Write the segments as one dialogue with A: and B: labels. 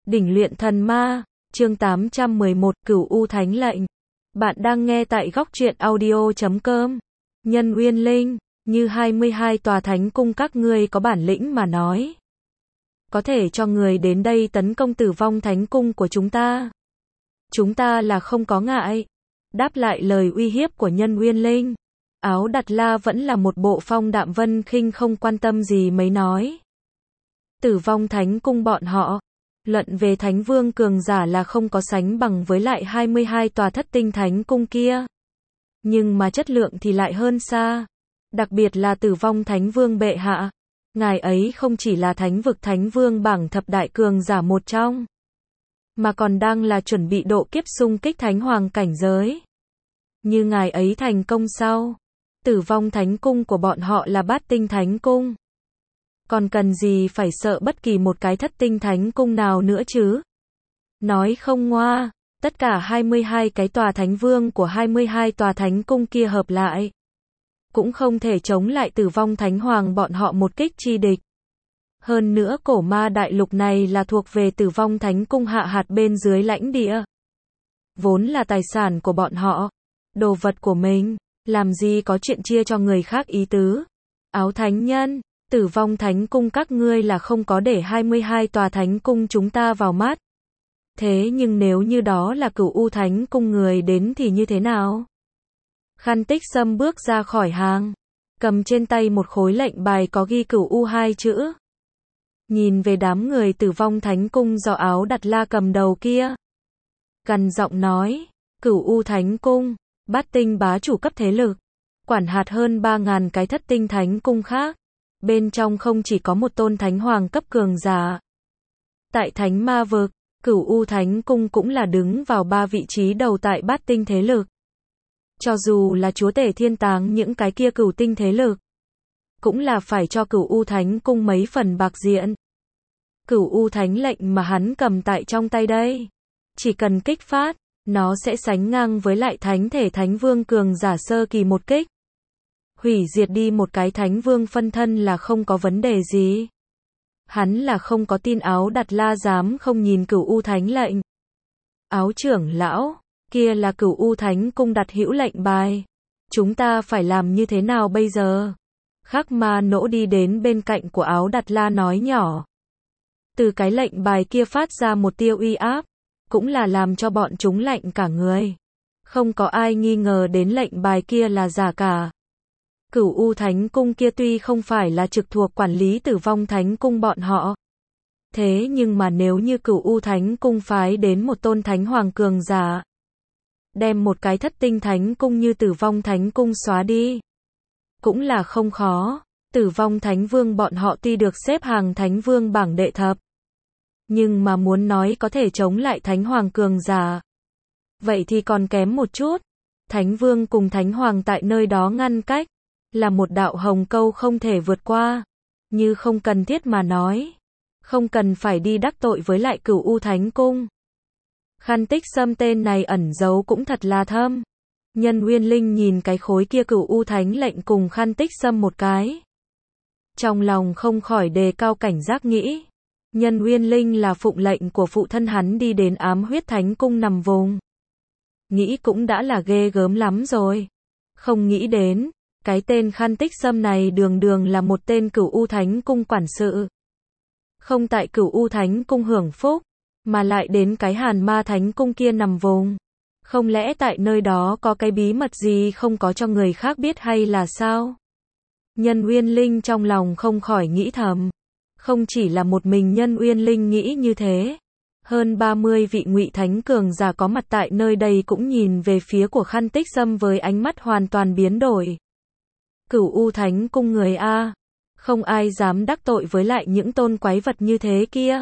A: Đỉnh luyện thần ma, chương 811, Cửu U Thánh lệnh. Bạn đang nghe tại góc truyện audio.com. Nhân Uyên Linh, như 22 tòa thánh cung các ngươi có bản lĩnh mà nói. Có thể cho người đến đây tấn công Tử Vong Thánh cung của chúng ta. Chúng ta là không có ngại. Đáp lại lời uy hiếp của Nhân Uyên Linh, Áo Đặt La vẫn là một bộ phong đạm vân khinh không quan tâm gì mấy nói. Tử Vong Thánh cung bọn họ, luận về Thánh Vương cường giả là không có sánh bằng với lại 22 tòa Thất Tinh Thánh cung kia. Nhưng mà chất lượng thì lại hơn xa. Đặc biệt là Tử Vong Thánh Vương bệ hạ. Ngài ấy không chỉ là Thánh vực Thánh Vương bảng thập đại cường giả một trong, mà còn đang là chuẩn bị độ kiếp xung kích Thánh Hoàng cảnh giới. Như ngài ấy thành công sau, Tử Vong Thánh cung của bọn họ là Bát Tinh Thánh cung. Còn cần gì phải sợ bất kỳ một cái Thất Tinh Thánh cung nào nữa chứ? Nói không ngoa, tất cả 22 cái tòa Thánh Vương của 22 tòa Thánh cung kia hợp lại, cũng không thể chống lại Tử Vong Thánh Hoàng bọn họ một kích chi địch. Hơn nữa cổ ma đại lục này là thuộc về Tử Vong Thánh cung hạ hạt bên dưới lãnh địa. Vốn là tài sản của bọn họ, đồ vật của mình, làm gì có chuyện chia cho người khác ý tứ. Áo Thánh Nhân, Tử Vong Thánh cung các ngươi là không có để 22 tòa Thánh cung chúng ta vào mắt. Thế nhưng nếu như đó là Cửu U Thánh cung người đến thì như thế nào? Khăn Tích Sâm bước ra khỏi hàng, cầm trên tay một khối lệnh bài có ghi Cửu U hai chữ. Nhìn về đám người Tử Vong Thánh cung do Áo Đặt La cầm đầu kia, gằn giọng nói, Cửu U Thánh cung, Bát Tinh bá chủ cấp thế lực, quản hạt hơn 3.000 cái Thất Tinh Thánh cung khác. Bên trong không chỉ có một tôn Thánh Hoàng cấp cường giả. Tại Thánh Ma vực, Cửu U Thánh cung cũng là đứng vào 3 vị trí đầu tại Bát Tinh thế lực. Cho dù là chúa tể thiên táng những cái kia cửu tinh thế lực, cũng là phải cho Cửu U Thánh cung mấy phần bạc diện. Cửu U Thánh lệnh mà hắn cầm tại trong tay đây, chỉ cần kích phát, nó sẽ sánh ngang với lại Thánh thể Thánh Vương cường giả sơ kỳ một kích. Hủy diệt đi một cái Thánh Vương phân thân là không có vấn đề gì. Hắn là không có tin Áo Đặt La dám không nhìn Cửu U Thánh lệnh. Áo trưởng lão, kia là Cửu U Thánh cung đặt hữu lệnh bài. Chúng ta phải làm như thế nào bây giờ? Khắc Ma Nỗ đi đến bên cạnh của Áo Đặt La nói nhỏ. Từ cái lệnh bài kia phát ra một tia uy áp, cũng là làm cho bọn chúng lạnh cả người. Không có ai nghi ngờ đến lệnh bài kia là giả cả. Cửu U Thánh cung kia tuy không phải là trực thuộc quản lý Tử Vong Thánh cung bọn họ. Thế nhưng mà nếu như Cửu U Thánh cung phái đến một tôn Thánh Hoàng cường giả, đem một cái Thất Tinh Thánh cung như Tử Vong Thánh cung xóa đi, cũng là không khó. Tử Vong Thánh Vương bọn họ tuy được xếp hàng Thánh Vương bảng đệ thập, nhưng mà muốn nói có thể chống lại Thánh Hoàng cường giả, vậy thì còn kém một chút. Thánh Vương cùng Thánh Hoàng tại nơi đó ngăn cách, là một đạo hồng câu không thể vượt qua. Như không cần thiết mà nói, không cần phải đi đắc tội với lại Cửu U Thánh cung. Khăn Tích Sâm tên này ẩn giấu cũng thật là thâm. Nhân Uyên Linh nhìn cái khối kia Cửu U Thánh lệnh cùng Khăn Tích Sâm một cái, trong lòng không khỏi đề cao cảnh giác nghĩ. Nhân Uyên Linh là phụng lệnh của phụ thân hắn đi đến Ám Huyết Thánh cung nằm vùng. Nghĩ cũng đã là ghê gớm lắm rồi. Không nghĩ đến, cái tên Khăn Tích Sâm này đường đường là một tên Cửu U Thánh cung quản sự. Không tại Cửu U Thánh cung hưởng phúc, mà lại đến cái Hàn Ma Thánh cung kia nằm vùng. Không lẽ tại nơi đó có cái bí mật gì không có cho người khác biết hay là sao? Nhân Uyên Linh trong lòng không khỏi nghĩ thầm. Không chỉ là một mình Nhân Uyên Linh nghĩ như thế. Hơn 30 vị Ngụy Thánh cường giả có mặt tại nơi đây cũng nhìn về phía của Khăn Tích Sâm với ánh mắt hoàn toàn biến đổi. Cửu U Thánh cung người A, không ai dám đắc tội với lại những tôn quái vật như thế kia.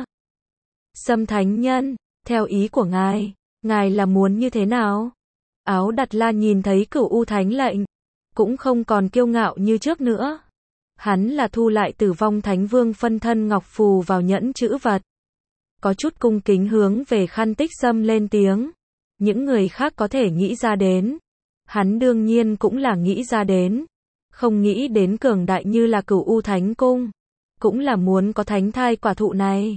A: Sâm Thánh Nhân, theo ý của ngài là muốn như thế nào? Áo Đặt La nhìn thấy Cửu U Thánh lệnh, cũng không còn kiêu ngạo như trước nữa. Hắn là thu lại Tử Vong Thánh Vương phân thân ngọc phù vào nhẫn chữ vật. Có chút cung kính hướng về Khăn Tích Sâm lên tiếng. Những người khác có thể nghĩ ra đến, hắn đương nhiên cũng là nghĩ ra đến. Không nghĩ đến cường đại như là Cửu U Thánh cung, cũng là muốn có thánh thai quả thụ này.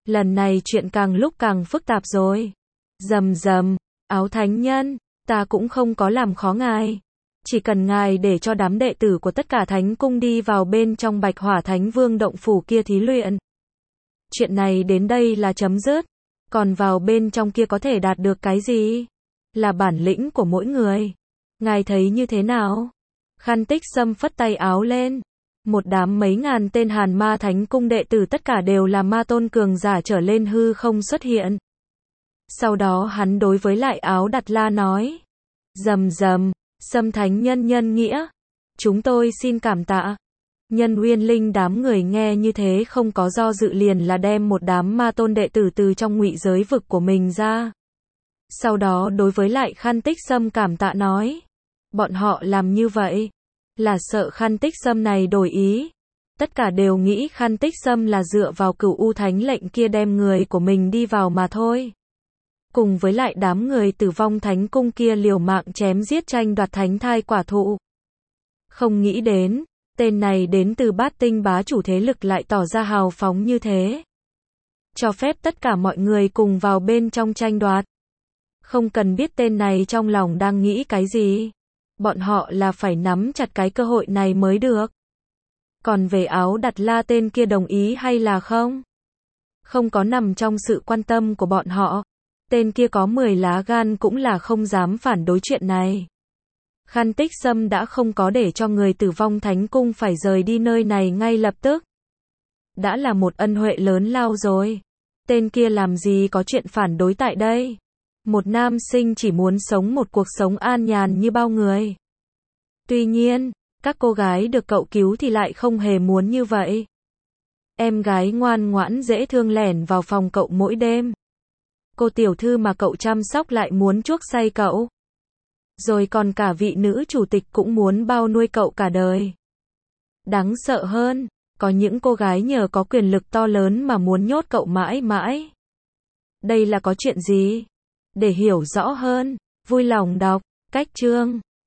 A: Lần này chuyện càng lúc càng phức tạp rồi. Rầm rầm, Áo Thánh Nhân, ta cũng không có làm khó ngài. Chỉ cần ngài để cho đám đệ tử của tất cả thánh cung đi vào bên trong Bạch Hỏa Thánh Vương động phủ kia thí luyện. Chuyện này đến đây là chấm dứt. Còn vào bên trong kia có thể đạt được cái gì? Là bản lĩnh của mỗi người. Ngài thấy như thế nào? Khăn Tích Sâm phất tay áo lên. Một đám mấy ngàn tên Hàn Ma Thánh Cung đệ tử tất cả đều là ma tôn cường giả trở lên hư không xuất hiện. Sau đó hắn đối với lại Áo Đặt La nói. Rầm rầm, Sâm Thánh Nhân nhân nghĩa. Chúng tôi xin cảm tạ. Nhân Uyên Linh đám người nghe như thế không có do dự liền là đem một đám ma tôn đệ tử từ trong ngụy giới vực của mình ra. Sau đó đối với lại Khăn Tích Sâm cảm tạ nói. Bọn họ làm như vậy là sợ Khăn Tích Sâm này đổi ý. Tất cả đều nghĩ Khăn Tích Sâm là dựa vào Cửu U Thánh lệnh kia đem người của mình đi vào mà thôi. Cùng với lại đám người Tử Vong Thánh Cung kia liều mạng chém giết tranh đoạt thánh thai quả thụ. Không nghĩ đến, tên này đến từ Bát Tinh bá chủ thế lực lại tỏ ra hào phóng như thế. Cho phép tất cả mọi người cùng vào bên trong tranh đoạt. Không cần biết tên này trong lòng đang nghĩ cái gì. Bọn họ là phải nắm chặt cái cơ hội này mới được. Còn về Áo Đặt La tên kia đồng ý hay là không? Không có nằm trong sự quan tâm của bọn họ. Tên kia có 10 lá gan cũng là không dám phản đối chuyện này. Khăn Tích Sâm đã không có để cho người Tử Vong Thánh Cung phải rời đi nơi này ngay lập tức. Đã là một ân huệ lớn lao rồi. Tên kia làm gì có chuyện phản đối tại đây. Một nam sinh chỉ muốn sống một cuộc sống an nhàn như bao người. Tuy nhiên, các cô gái được cậu cứu thì lại không hề muốn như vậy. Em gái ngoan ngoãn dễ thương lẻn vào phòng cậu mỗi đêm. Cô tiểu thư mà cậu chăm sóc lại muốn chuốc say cậu. Rồi còn cả vị nữ chủ tịch cũng muốn bao nuôi cậu cả đời. Đáng sợ hơn, có những cô gái nhờ có quyền lực to lớn mà muốn nhốt cậu mãi mãi. Đây là có chuyện gì? Để hiểu rõ hơn, vui lòng đọc cách chương